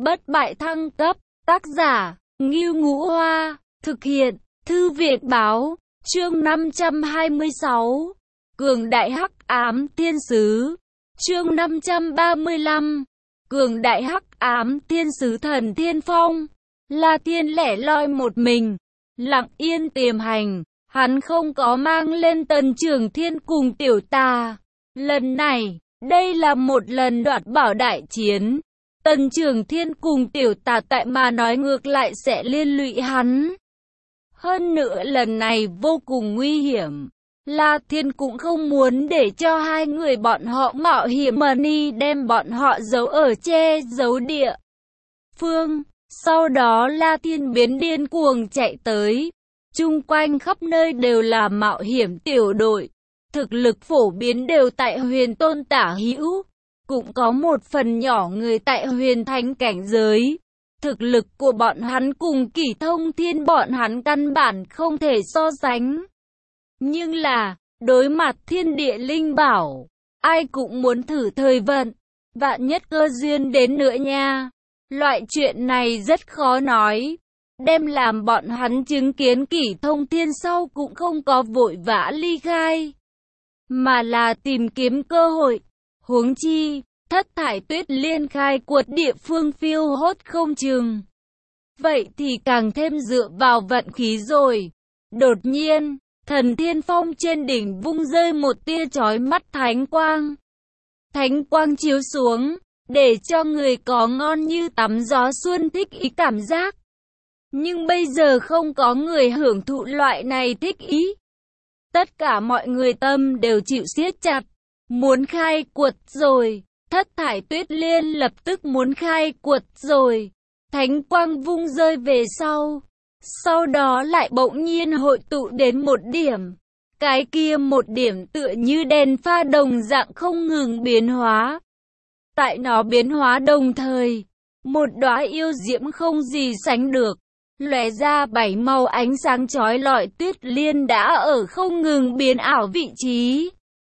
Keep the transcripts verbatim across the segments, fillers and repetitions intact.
bất bại thăng cấp, tác giả, Ngưu Ngũ Hoa, thực hiện, Thư viện Báo, chương năm trăm hai mươi sáu, Cường Đại Hắc Ám Thiên Sứ, chương năm trăm ba mươi lăm, Cường Đại Hắc Ám Thiên Sứ Thần Thiên Phong. La Thiên lẻ loi một mình, lặng yên tiềm hành, hắn không có mang lên Tần Trường Thiên cùng Tiểu Tà. Lần này, đây là một lần đoạt bảo đại chiến. Tần Trường Thiên cùng Tiểu Tà tại mà nói ngược lại sẽ liên lụy hắn. Hơn nữa lần này vô cùng nguy hiểm. La Thiên cũng không muốn để cho hai người bọn họ mạo hiểm mà ni đem bọn họ giấu ở che giấu địa phương. Sau đó La Thiên biến điên cuồng chạy tới. Chung quanh khắp nơi đều là mạo hiểm tiểu đội. Thực lực phổ biến đều tại huyền tôn tả hữu. Cũng có một phần nhỏ người tại huyền thánh cảnh giới. Thực lực của bọn hắn cùng Kỷ Thông Thiên bọn hắn căn bản không thể so sánh. Nhưng là, đối mặt thiên địa linh bảo, ai cũng muốn thử thời vận, vạn nhất cơ duyên đến nữa nha. Loại chuyện này rất khó nói. Đem làm bọn hắn chứng kiến Kỷ Thông Thiên sau cũng không có vội vã ly khai, mà là tìm kiếm cơ hội. Huống chi, Thất Thải Tuyết Liên khai quật địa phương phiêu hốt không chừng. Vậy thì càng thêm dựa vào vận khí rồi. Đột nhiên, Thần Thiên Phong trên đỉnh vung rơi một tia chói mắt thánh quang. Thánh quang chiếu xuống, để cho người có ngon như tắm gió xuân thích ý cảm giác. Nhưng bây giờ không có người hưởng thụ loại này thích ý. Tất cả mọi người tâm đều chịu siết chặt. Muốn khai quật rồi. Thất Thải Tuyết Liên lập tức muốn khai quật rồi. Thánh quang vung rơi về sau. Sau đó lại bỗng nhiên hội tụ đến một điểm. Cái kia một điểm tựa như đèn pha đồng dạng không ngừng biến hóa. Tại nó biến hóa đồng thời, một đóa yêu diễm không gì sánh được, lóe ra bảy màu ánh sáng chói lọi tuyết liên đã ở không ngừng biến ảo vị trí.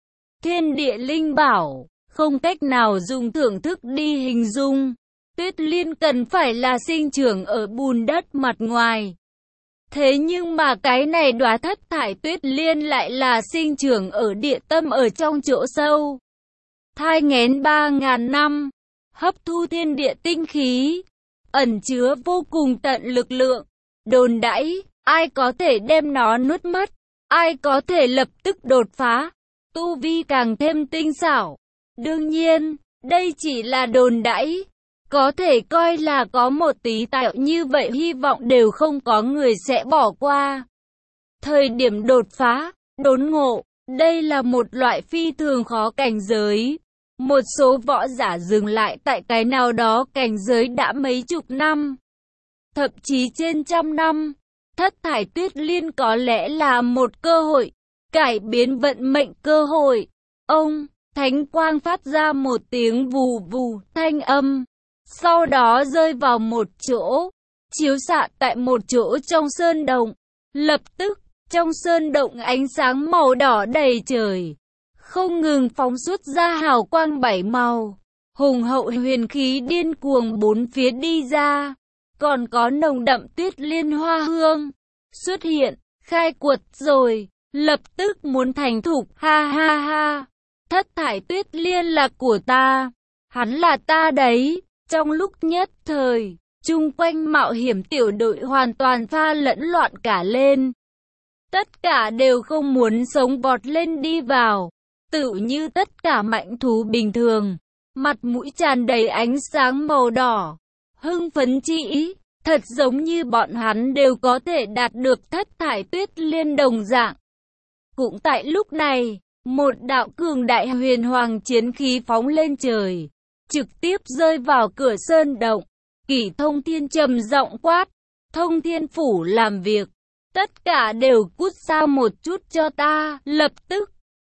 Thiên địa linh bảo, không cách nào dùng thưởng thức đi hình dung. Tuyết liên cần phải là sinh trưởng ở bùn đất mặt ngoài. Thế nhưng mà cái này đóa thất thải tuyết liên lại là sinh trưởng ở địa tâm ở trong chỗ sâu. Thai nghén ba ngàn năm, hấp thu thiên địa tinh khí, ẩn chứa vô cùng tận lực lượng. Đồn đãi, ai có thể đem nó nuốt mất, ai có thể lập tức đột phá, tu vi càng thêm tinh xảo. Đương nhiên, đây chỉ là đồn đãi, có thể coi là có một tí tạo như vậy hy vọng đều không có người sẽ bỏ qua. Thời điểm đột phá, đốn ngộ, đây là một loại phi thường khó cảnh giới. Một số võ giả dừng lại tại cái nào đó cảnh giới đã mấy chục năm, thậm chí trên trăm năm. Thất Thải Tuyết Liên có lẽ là một cơ hội, cải biến vận mệnh cơ hội. Ông, thánh quang phát ra một tiếng vù vù thanh âm, sau đó rơi vào một chỗ, chiếu xạ tại một chỗ trong sơn động. Lập tức, trong sơn động ánh sáng màu đỏ đầy trời, không ngừng phóng xuất ra hào quang bảy màu, hùng hậu huyền khí điên cuồng bốn phía đi ra, còn có nồng đậm tuyết liên hoa hương xuất hiện. Khai quật rồi, lập tức muốn thành thục, ha ha ha. Thất Thải Tuyết Liên là của ta, hắn là ta đấy. Trong lúc nhất thời, chung quanh mạo hiểm tiểu đội hoàn toàn pha lẫn loạn cả lên. Tất cả đều không muốn sống vọt lên đi vào, tựu như tất cả mãnh thú bình thường, mặt mũi tràn đầy ánh sáng màu đỏ, hưng phấn chi ý, thật giống như bọn hắn đều có thể đạt được Thất Thải Tuyết Liên đồng dạng. Cũng tại lúc này, một đạo cường đại huyền hoàng chiến khí phóng lên trời, trực tiếp rơi vào cửa sơn động. Kỷ Thông Thiên trầm giọng quát, Thông Thiên Phủ làm việc, tất cả đều cút xa một chút cho ta. Lập tức,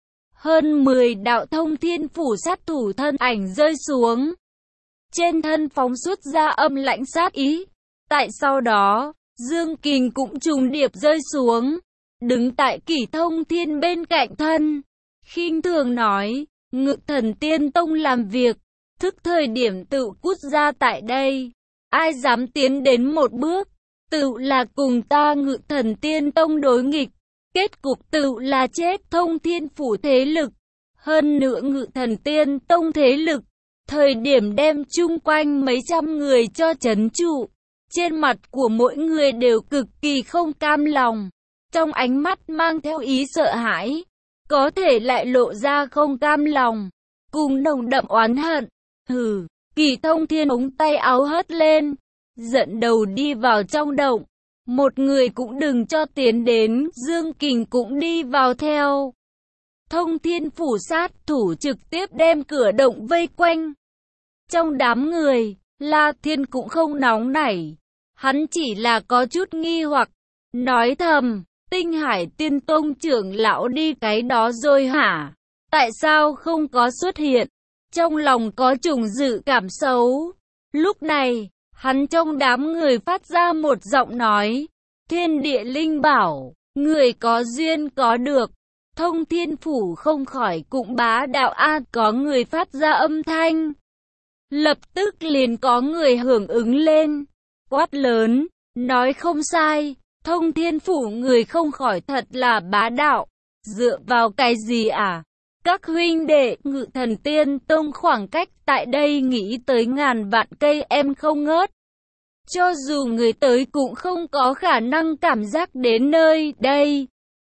hơn mười đạo Thông Thiên Phủ sát thủ thân ảnh rơi xuống. Trên thân phóng xuất ra âm lãnh sát ý. Tại sau đó, Dương Kình cũng trùng điệp rơi xuống, đứng tại Kỷ Thông Thiên bên cạnh thân, khinh thường nói, Ngự Thần Tiên Tông làm việc, thức thời điểm tự cút ra tại đây. ai dám tiến đến một bước, tự là cùng ta Ngự Thần Tiên Tông đối nghịch, kết cục tự là chết. Thông Thiên Phủ thế lực, hơn nữa Ngự Thần Tiên Tông thế lực, thời điểm đem chung quanh mấy trăm người cho trấn trụ, trên mặt của mỗi người đều cực kỳ không cam lòng, trong ánh mắt mang theo ý sợ hãi, có thể lại lộ ra không cam lòng, cùng nồng đậm oán hận. Hừ, Kỳ Thông Thiên ống tay áo hất lên, dẫn đầu đi vào trong động, một người cũng đừng cho tiến đến. Dương Kình cũng đi vào theo. Thông Thiên Phủ sát thủ trực tiếp đem cửa động vây quanh. Trong đám người, La Thiên cũng không nóng nảy, hắn chỉ là có chút nghi hoặc, nói thầm, Tinh Hải Tiên Tông trưởng lão đi cái đó rồi hả? Tại sao không có xuất hiện? Trong lòng có trùng dự cảm xấu. Lúc này, hắn trong đám người phát ra một giọng nói, Thiên Địa Linh Bảo, người có duyên có được. Thông Thiên Phủ không khỏi cũng bá đạo a, có người phát ra âm thanh. Lập tức liền có người hưởng ứng lên, quát lớn, nói không sai, Thông Thiên Phủ người không khỏi thật là bá đạo, dựa vào cái gì à? Các huynh đệ, Ngự Thần Tiên Tông khoảng cách tại đây nghĩ tới ngàn vạn cây em không ngớt. Cho dù người tới cũng không có khả năng cảm giác đến nơi đây.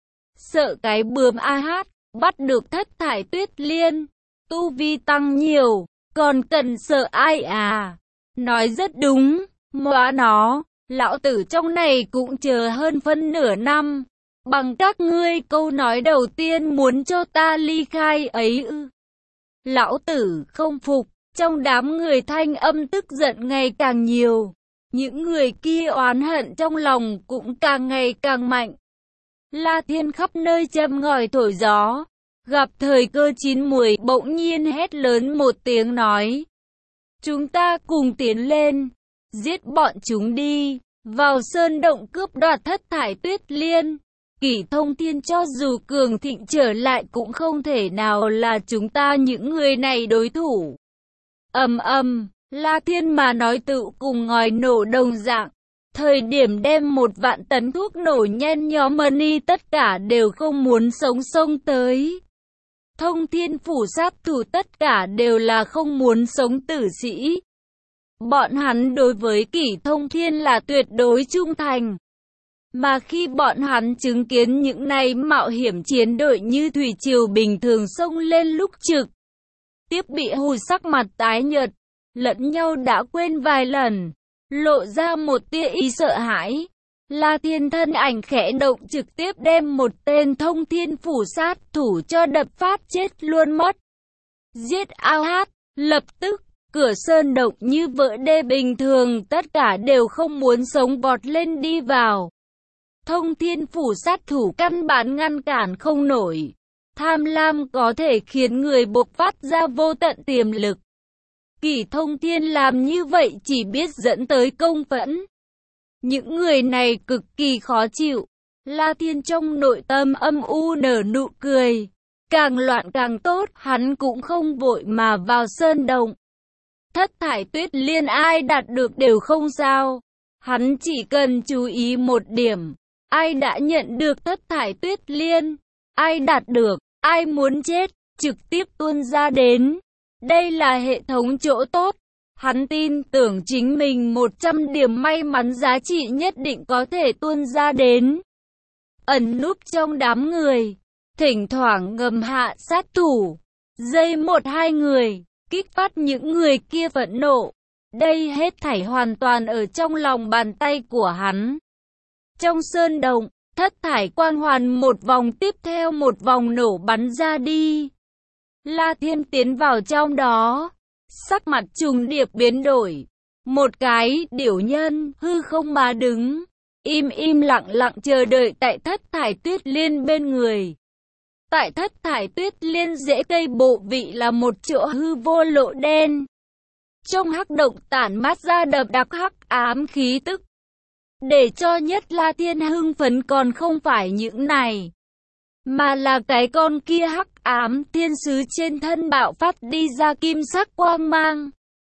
Sợ cái bướm a hát, bắt được Thất Thải Tuyết Liên, tu vi tăng nhiều, còn cần sợ ai à? Nói rất đúng, móa nó, lão tử trong này cũng chờ hơn phân nửa năm. Bằng các ngươi câu nói đầu tiên muốn cho ta ly khai ấy ư? Lão tử không phục, trong đám người thanh âm tức giận ngày càng nhiều. Những người kia oán hận trong lòng cũng càng ngày càng mạnh. La Thiên khắp nơi châm ngòi thổi gió, gặp thời cơ chín muồi bỗng nhiên hét lớn một tiếng nói. Chúng ta cùng tiến lên, giết bọn chúng đi, vào sơn động cướp đoạt Thất Thải Tuyết Liên. Kỳ Thông Thiên cho dù cường thịnh trở lại cũng không thể nào là chúng ta những người này đối thủ. Ầm ầm, La Thiên mà nói tự cùng ngòi nổ đồng dạng. Thời điểm đem một vạn tấn thuốc nổ nhen nhóm money tất cả đều không muốn sống xông tới. Thông Thiên Phủ sát thủ tất cả đều là không muốn sống tử sĩ. Bọn hắn đối với Kỷ Thông Thiên là tuyệt đối trung thành. Mà khi bọn hắn chứng kiến những này mạo hiểm chiến đội như thủy triều bình thường xông lên lúc trực, tiếp bị hù sắc mặt tái nhợt, lẫn nhau đã quên vài lần, lộ ra một tia ý sợ hãi. La Thiên thân ảnh khẽ động trực tiếp đem một tên Thông Thiên Phủ sát thủ cho đập phát chết luôn mất. Giết ao hát, lập tức, cửa sơn động như vỡ đê bình thường tất cả đều không muốn sống vọt lên đi vào. Thông Thiên Phủ sát thủ căn bản ngăn cản không nổi. Tham lam có thể khiến người bộc phát ra vô tận tiềm lực. Kỷ Thông Thiên làm như vậy chỉ biết dẫn tới công phẫn. Những người này cực kỳ khó chịu. La Thiên trong nội tâm âm u nở nụ cười. Càng loạn càng tốt, hắn cũng không vội mà vào sơn động. Thất Thải Tuyết Liên ai đạt được đều không sao. Hắn chỉ cần chú ý một điểm. Ai đã nhận được Thất Thải Tuyết Liên, ai đạt được, ai muốn chết, trực tiếp tuôn ra đến. Đây là hệ thống chỗ tốt. Hắn tin tưởng chính mình một trăm điểm may mắn giá trị nhất định có thể tuôn ra đến. Ẩn núp trong đám người, thỉnh thoảng ngầm hạ sát thủ, dây một hai người, kích phát những người kia phẫn nộ. Đây hết thảy hoàn toàn ở trong lòng bàn tay của hắn. Trong sơn động, thất thải quang hoàn một vòng tiếp theo một vòng nổ bắn ra đi. La Thiên tiến vào trong đó, sắc mặt trùng điệp biến đổi. Một cái điểu nhân hư không mà đứng, im im lặng lặng chờ đợi tại Thất Thải Tuyết Liên bên người. Tại Thất Thải Tuyết Liên rễ cây bộ vị là một chỗ hư vô lộ đen. Trong hắc động tản mát ra đậm đặc hắc ám khí tức. Để cho nhất La Thiên hưng phấn còn không phải những này, mà là cái con kia hắc ám thiên sứ trên thân bạo phát đi ra kim sắc quang mang.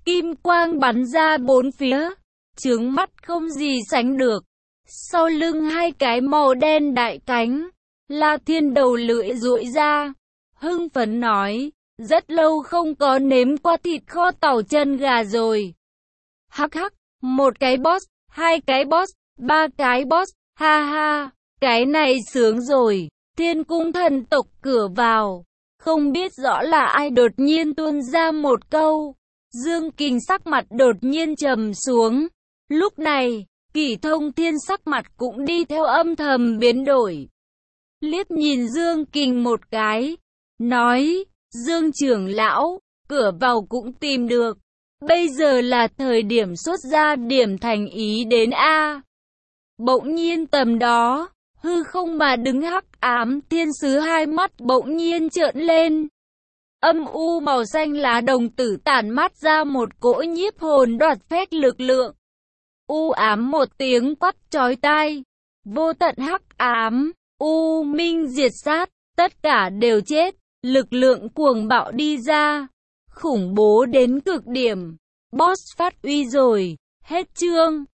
kim quang bắn ra bốn phía, chướng mắt không gì sánh được. Sau lưng hai cái màu đen đại cánh, La Thiên đầu lưỡi duỗi ra, hưng phấn nói, rất lâu không có nếm qua thịt kho tàu chân gà rồi. Hắc hắc, một cái boss, hai cái boss, ba cái boss, ha ha, cái này sướng rồi. Thiên cung thần tộc cửa vào, không biết rõ là ai đột nhiên tuôn ra một câu. Dương Kình sắc mặt đột nhiên trầm xuống. Lúc này, Kỷ Thông Thiên sắc mặt cũng đi theo âm thầm biến đổi. Liếc nhìn Dương Kình một cái, nói, Dương trưởng lão, cửa vào cũng tìm được. Bây giờ là thời điểm xuất ra điểm thành ý đến A. Bỗng nhiên tầm đó, hư không mà đứng hắc ám thiên sứ hai mắt bỗng nhiên trợn lên. Âm u màu xanh lá đồng tử tản mát ra một cỗ nhiếp hồn đoạt phách lực lượng. U ám một tiếng quát chói tai. Vô tận hắc ám, u minh diệt sát, tất cả đều chết. Lực lượng cuồng bạo đi ra, khủng bố đến cực điểm. Boss phát uy rồi, hết chương.